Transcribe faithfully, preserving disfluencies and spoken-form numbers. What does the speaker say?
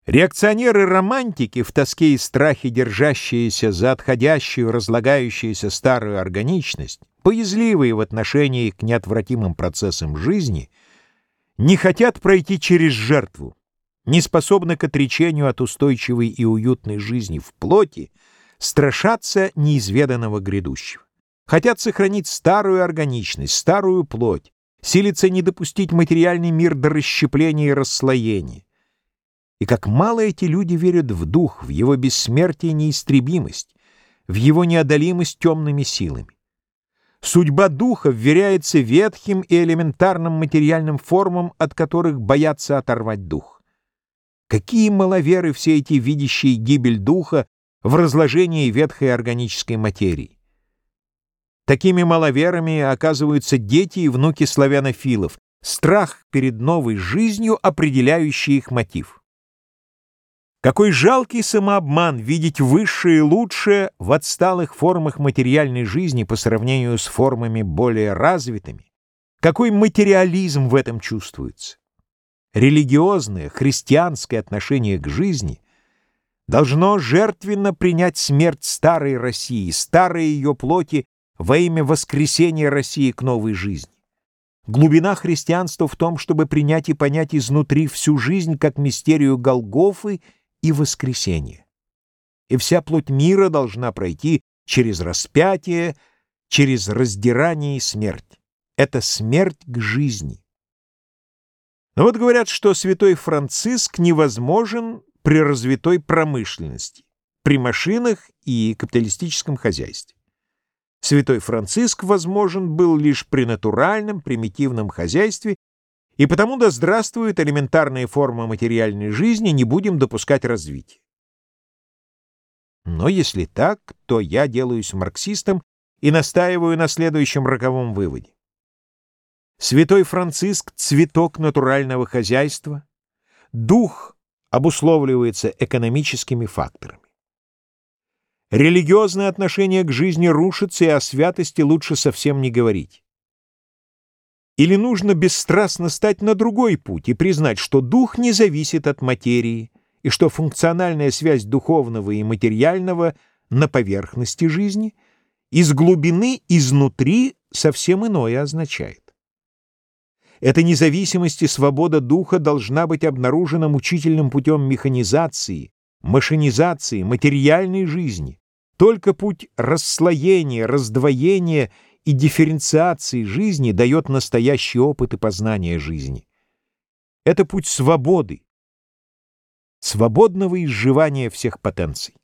Реакционеры-романтики, в тоске и страхе держащиеся за отходящую, разлагающуюся старую органичность, боязливые в отношении к неотвратимым процессам жизни, не хотят пройти через жертву, не способны к отречению от устойчивой и уютной жизни в плоти, страшатся неизведанного грядущего. Хотят сохранить старую органичность, старую плоть, силятся не допустить материальный мир до расщепления и расслоения. И как мало эти люди верят в дух, в его бессмертие и неистребимость, в его неодолимость темными силами. Судьба духа вверяется ветхим и элементарным материальным формам, от которых боятся оторвать дух. Какие маловеры все эти видящие гибель духа в разложении ветхой органической материи! Такими маловерами оказываются дети и внуки славянофилов, страх перед новой жизнью, определяющий их мотив. Какой жалкий самообман видеть высшее и лучшее в отсталых формах материальной жизни по сравнению с формами более развитыми. Какой материализм в этом чувствуется. Религиозное, христианское отношение к жизни должно жертвенно принять смерть старой России, старой ее плоти во имя воскресения России к новой жизни. Глубина христианства в том, чтобы принять и понять изнутри всю жизнь как мистерию Голгофы и воскресения. И вся плоть мира должна пройти через распятие, через раздирание и смерть. Это смерть к жизни. Но вот говорят, что святой Франциск невозможен при развитой промышленности, при машинах и капиталистическом хозяйстве. Святой Франциск возможен был лишь при натуральном, примитивном хозяйстве, и потому да здравствует элементарные формы материальной жизни, не будем допускать развития. Но если так, то я делаюсь марксистом и настаиваю на следующем роковом выводе. Святой Франциск — цветок натурального хозяйства, дух обусловливается экономическими факторами. Религиозное отношение к жизни рушится, и о святости лучше совсем не говорить. Или нужно бесстрастно стать на другой путь и признать, что дух не зависит от материи, и что функциональная связь духовного и материального на поверхности жизни из глубины, изнутри совсем иное означает. Эта независимость и свобода духа должна быть обнаружена мучительным путем механизации, машинизации, материальной жизни. Только путь расслоения, раздвоения и дифференциации жизни дает настоящий опыт и познание жизни. Это путь свободы, свободного изживания всех потенций.